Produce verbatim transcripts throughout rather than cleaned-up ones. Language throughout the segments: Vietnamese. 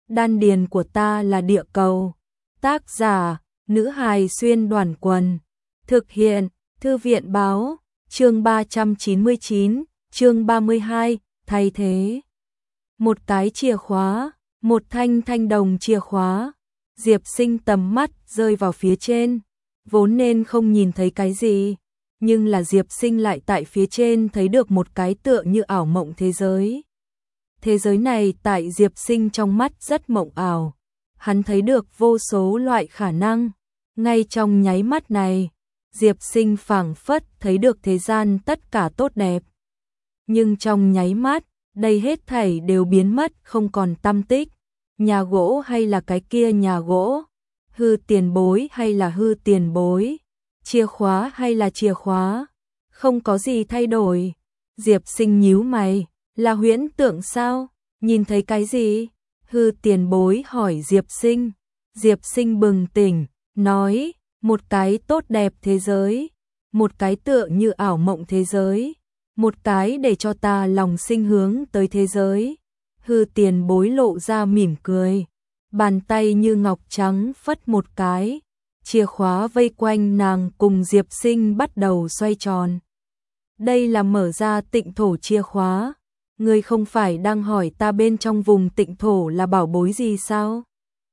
Đan điền của ta là địa cầu. Tác giả, nữ hài xuyên đoàn quần. Thực hiện, thư viện báo, chương ba trăm chín mươi chín, chương ba mươi hai, thay thế. Một cái chìa khóa, một thanh thanh đồng chìa khóa. Diệp Sinh tầm mắt rơi vào phía trên, vốn nên không nhìn thấy cái gì, nhưng là Diệp Sinh lại tại phía trên thấy được một cái tựa như ảo mộng thế giới. Thế giới này tại Diệp Sinh trong mắt rất mộng ảo, hắn thấy được vô số loại khả năng, ngay trong nháy mắt này, Diệp Sinh phảng phất thấy được thế gian tất cả tốt đẹp. Nhưng trong nháy mắt, đây hết thảy đều biến mất không còn tăm tích. Nhà gỗ hay là cái kia nhà gỗ, hư tiền bối hay là hư tiền bối, chìa khóa hay là chìa khóa, không có gì thay đổi. Diệp Sinh nhíu mày, là huyễn tượng sao? Nhìn thấy cái gì? Hư tiền bối hỏi Diệp Sinh. Diệp Sinh bừng tỉnh, nói, một cái tốt đẹp thế giới, một cái tựa như ảo mộng thế giới, một cái để cho ta lòng sinh hướng tới thế giới. Hư tiền bối lộ ra mỉm cười, bàn tay như ngọc trắng phất một cái, chìa khóa vây quanh nàng cùng Diệp Sinh bắt đầu xoay tròn. Đây là mở ra tịnh thổ chìa khóa, ngươi không phải đang hỏi ta bên trong vùng tịnh thổ là bảo bối gì sao?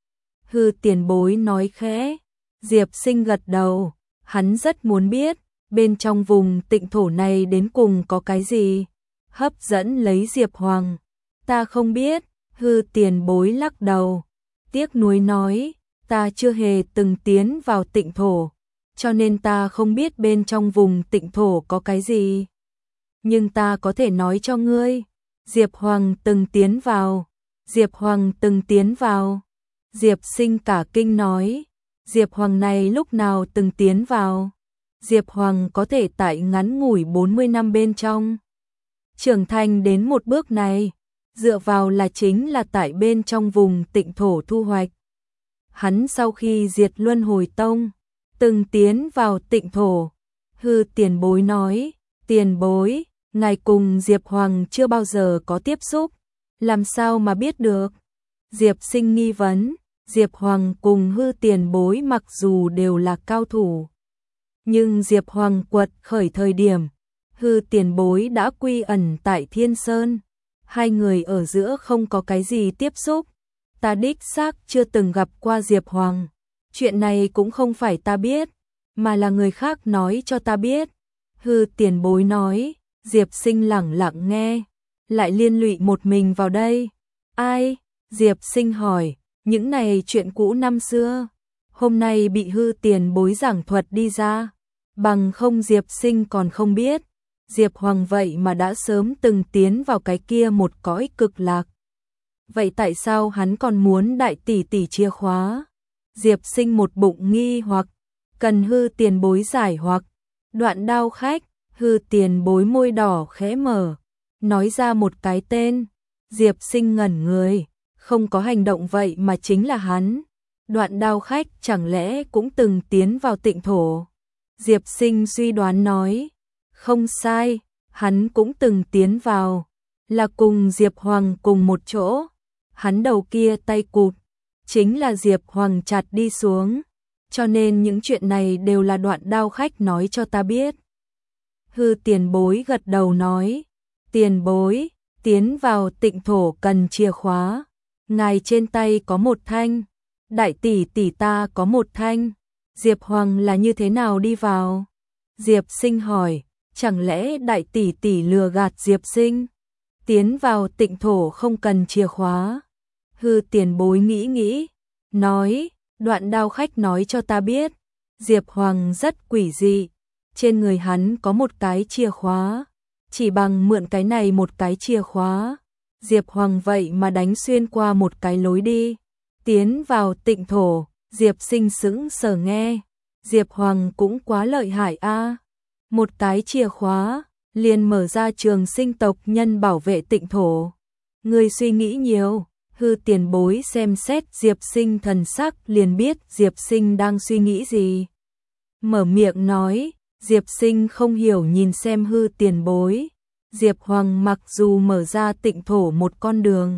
Hư tiền bối nói khẽ. Diệp Sinh gật đầu, hắn rất muốn biết, bên trong vùng tịnh thổ này đến cùng có cái gì, hấp dẫn lấy Diệp Hoàng. Ta không biết, hư tiền bối lắc đầu, tiếc nuối nói, ta chưa hề từng tiến vào tịnh thổ, cho nên ta không biết bên trong vùng tịnh thổ có cái gì. Nhưng ta có thể nói cho ngươi, Diệp Hoàng từng tiến vào, Diệp Hoàng từng tiến vào. Diệp Sinh cả kinh nói, Diệp Hoàng này lúc nào từng tiến vào? Diệp Hoàng có thể tại ngắn ngủi bốn mươi năm bên trong trưởng thành đến một bước này, dựa vào là chính là tại bên trong vùng tịnh thổ thu hoạch. Hắn sau khi diệt Luân Hồi Tông, từng tiến vào tịnh thổ. Hư tiền bối nói, tiền bối, ngài cùng Diệp Hoàng chưa bao giờ có tiếp xúc, làm sao mà biết được? Diệp Sinh nghi vấn, Diệp Hoàng cùng hư tiền bối mặc dù đều là cao thủ, nhưng Diệp Hoàng quật khởi thời điểm, hư tiền bối đã quy ẩn tại Thiên Sơn. Hai người ở giữa không có cái gì tiếp xúc, ta đích xác chưa từng gặp qua Diệp Hoàng. Chuyện này cũng không phải ta biết, mà là người khác nói cho ta biết. Hư tiền bối nói, Diệp Sinh lẳng lặng nghe, lại liên lụy một mình vào đây. Ai? Diệp Sinh hỏi, những này chuyện cũ năm xưa, hôm nay bị hư tiền bối giảng thuật đi ra, bằng không Diệp Sinh còn không biết. Diệp Hoàng vậy mà đã sớm từng tiến vào cái kia một cõi cực lạc. Vậy tại sao hắn còn muốn đại tỷ tỷ chìa khóa? Diệp Sinh một bụng nghi hoặc, cần hư tiền bối giải hoặc. Đoạn đao khách, hư tiền bối môi đỏ khẽ mở, nói ra một cái tên. Diệp Sinh ngẩn người, không có hành động vậy mà chính là hắn. Đoạn đao khách chẳng lẽ cũng từng tiến vào tịnh thổ? Diệp Sinh suy đoán nói, không sai, hắn cũng từng tiến vào, là cùng Diệp Hoàng cùng một chỗ. Hắn đầu kia tay cụt, chính là Diệp Hoàng chặt đi xuống, cho nên những chuyện này đều là đoạn đao khách nói cho ta biết. Hư tiền bối gật đầu nói, tiền bối, tiến vào tịnh thổ cần chìa khóa, ngài trên tay có một thanh, đại tỷ tỷ ta có một thanh, Diệp Hoàng là như thế nào đi vào? Diệp Sinh hỏi, chẳng lẽ đại tỷ tỷ lừa gạt Diệp Sinh? Tiến vào tịnh thổ không cần chìa khóa. Hư tiền bối nghĩ nghĩ, nói, đoạn đao khách nói cho ta biết, Diệp Hoàng rất quỷ dị, trên người hắn có một cái chìa khóa, chỉ bằng mượn cái này một cái chìa khóa, Diệp Hoàng vậy mà đánh xuyên qua một cái lối đi, tiến vào tịnh thổ. Diệp Sinh sững sờ nghe, Diệp Hoàng cũng quá lợi hại a, một cái chìa khóa liền mở ra trường sinh tộc nhân bảo vệ tịnh thổ. Người suy nghĩ nhiều. Hư tiền bối xem xét Diệp Sinh thần sắc liền biết Diệp Sinh đang suy nghĩ gì. Mở miệng nói, Diệp Sinh không hiểu nhìn xem hư tiền bối. Diệp Hoàng mặc dù mở ra tịnh thổ một con đường,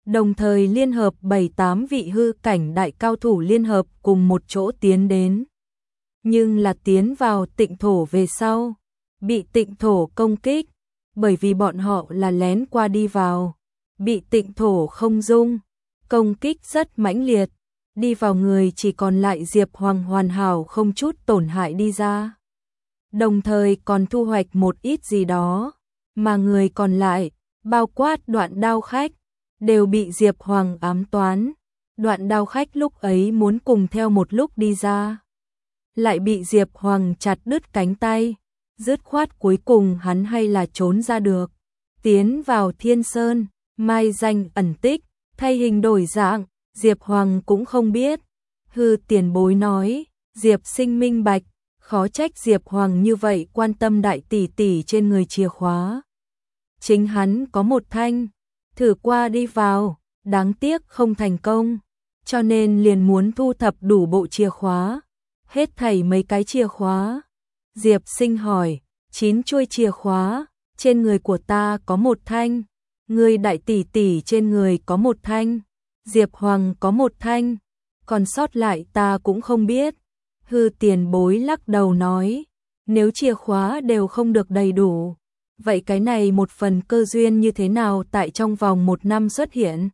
đồng thời liên hợp bảy tám vị hư cảnh đại cao thủ liên hợp cùng một chỗ tiến đến. Nhưng là tiến vào Tịnh thổ về sau, bị Tịnh thổ công kích, bởi vì bọn họ là lén qua đi vào, bị Tịnh thổ không dung, công kích rất mãnh liệt, đi vào người chỉ còn lại Diệp Hoàng hoàn hảo không chút tổn hại đi ra. Đồng thời còn thu hoạch một ít gì đó, mà người còn lại, bao quát Đoạn Đao khách, đều bị Diệp Hoàng ám toán. Đoạn Đao khách lúc ấy muốn cùng theo một lúc đi ra, lại bị Diệp Hoàng chặt đứt cánh tay, dứt khoát cuối cùng hắn hay là trốn ra được, tiến vào Thiên Sơn, mai danh ẩn tích, thay hình đổi dạng, Diệp Hoàng cũng không biết. Hư tiền bối nói, Diệp Sinh minh bạch, khó trách Diệp Hoàng như vậy quan tâm đại tỷ tỷ trên người chìa khóa. Chính hắn có một thanh, thử qua đi vào, đáng tiếc không thành công, cho nên liền muốn thu thập đủ bộ chìa khóa, hết thảy mấy cái chìa khóa. Diệp Sinh hỏi, chín chuôi chìa khóa, trên người của ta có một thanh, người đại tỷ tỷ trên người có một thanh, Diệp Hoàng có một thanh, còn sót lại ta cũng không biết. Hư tiền bối lắc đầu nói, nếu chìa khóa đều không được đầy đủ, vậy cái này một phần cơ duyên như thế nào tại trong vòng một năm xuất hiện?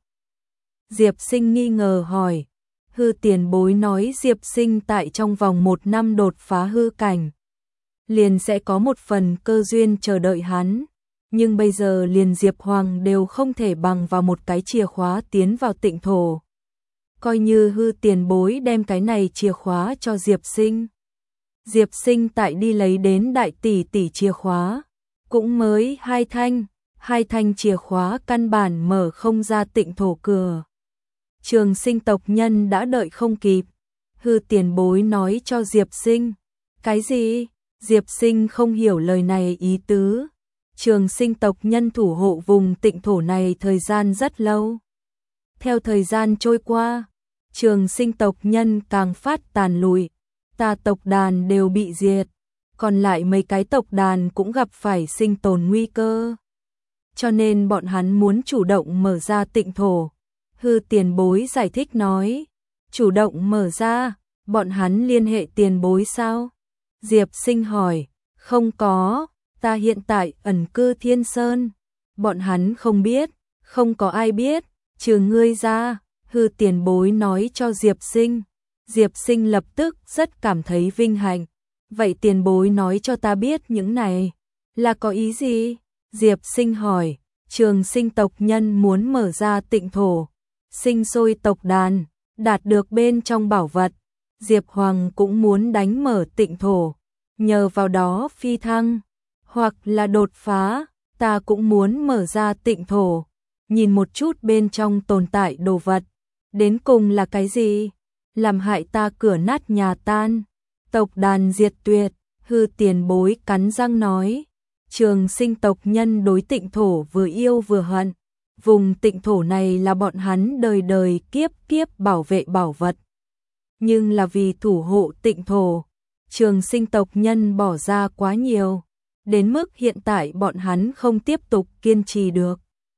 Diệp Sinh nghi ngờ hỏi. Hư tiền bối nói Diệp Sinh tại trong vòng một năm đột phá hư cảnh, liền sẽ có một phần cơ duyên chờ đợi hắn. Nhưng bây giờ liền Diệp Hoàng đều không thể bằng vào một cái chìa khóa tiến vào Tịnh thổ. Coi như hư tiền bối đem cái này chìa khóa cho Diệp Sinh, Diệp Sinh tại đi lấy đến đại tỷ tỷ chìa khóa, cũng mới hai thanh, hai thanh chìa khóa căn bản mở không ra Tịnh thổ cửa. Trường Sinh tộc nhân đã đợi không kịp, hư tiền bối nói cho Diệp Sinh. Cái gì? Diệp Sinh không hiểu lời này ý tứ. Trường Sinh tộc nhân thủ hộ vùng Tịnh thổ này thời gian rất lâu. Theo thời gian trôi qua, Trường Sinh tộc nhân càng phát tàn lụi, ta tộc đàn đều bị diệt, còn lại mấy cái tộc đàn cũng gặp phải sinh tồn nguy cơ. Cho nên bọn hắn muốn chủ động mở ra Tịnh thổ. Hư tiền bối giải thích nói, chủ động mở ra, bọn hắn liên hệ tiền bối sao? Diệp Sinh hỏi, không có, ta hiện tại ẩn cư Thiên Sơn, bọn hắn không biết, không có ai biết, trừ ngươi ra. Hư tiền bối nói cho Diệp Sinh. Diệp Sinh lập tức rất cảm thấy vinh hạnh. Vậy tiền bối nói cho ta biết những này là có ý gì? Diệp Sinh hỏi. Trường Sinh tộc nhân muốn mở ra Tịnh thổ, sinh sôi tộc đàn, đạt được bên trong bảo vật. Diệp Hoàng cũng muốn đánh mở Tịnh thổ, nhờ vào đó phi thăng, hoặc là đột phá. Ta cũng muốn mở ra Tịnh thổ, nhìn một chút bên trong tồn tại đồ vật, đến cùng là cái gì? Làm hại ta cửa nát nhà tan, tộc đàn diệt tuyệt. Hư tiền bối cắn răng nói. Trường Sinh tộc nhân đối Tịnh thổ vừa yêu vừa hận. Vùng Tịnh thổ này là bọn hắn đời đời kiếp kiếp bảo vệ bảo vật. Nhưng là vì thủ hộ Tịnh thổ, Trường Sinh tộc nhân bỏ ra quá nhiều, đến mức hiện tại bọn hắn không tiếp tục kiên trì được.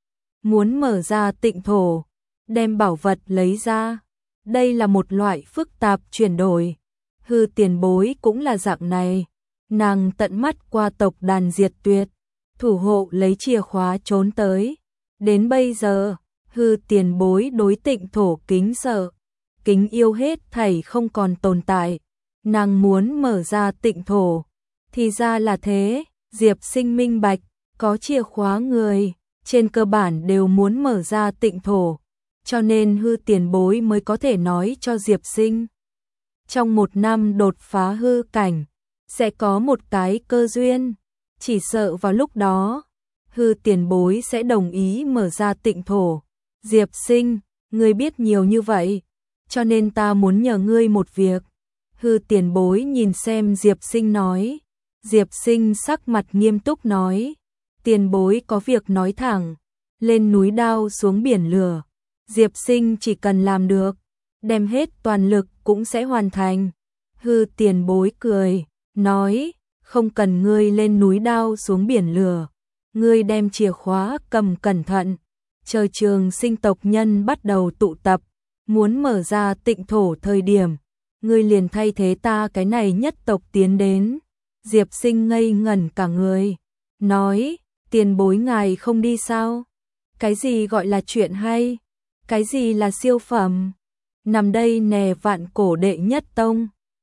Muốn mở ra Tịnh thổ, đem bảo vật lấy ra, đây là một loại phức tạp chuyển đổi. Hư tiền bối cũng là dạng này, nàng tận mắt qua tộc đàn diệt tuyệt, thủ hộ lấy chìa khóa trốn tới. Đến bây giờ, hư tiền bối đối Tịnh thổ kính sợ, kính yêu hết thảy không còn tồn tại. Nàng muốn mở ra Tịnh thổ, thì ra là thế. Diệp Sinh minh bạch, có chìa khóa người, trên cơ bản đều muốn mở ra Tịnh thổ, cho nên hư tiền bối mới có thể nói cho Diệp Sinh. Trong một năm đột phá hư cảnh, sẽ có một cái cơ duyên, chỉ sợ vào lúc đó, hư tiền bối sẽ đồng ý mở ra Tịnh thổ. Diệp Sinh, ngươi biết nhiều như vậy, cho nên ta muốn nhờ ngươi một việc. Hư tiền bối nhìn xem Diệp Sinh nói. Diệp Sinh sắc mặt nghiêm túc nói, tiền bối có việc nói thẳng, lên núi đao xuống biển lửa. Diệp Sinh chỉ cần làm được, đem hết toàn lực cũng sẽ hoàn thành. Hư tiền bối cười, nói, không cần ngươi lên núi đao xuống biển lửa, ngươi đem chìa khóa cầm cẩn thận, chờ trường sinh tộc nhân bắt đầu tụ tập, muốn mở ra tịnh thổ thời điểm, ngươi liền thay thế ta cái này nhất tộc tiến đến. Diệp Sinh ngây ngẩn cả người, nói, tiền bối ngài không đi sao? Cái gì gọi là chuyện hay? Cái gì là siêu phẩm? Nằm đây nè vạn cổ đệ nhất tông,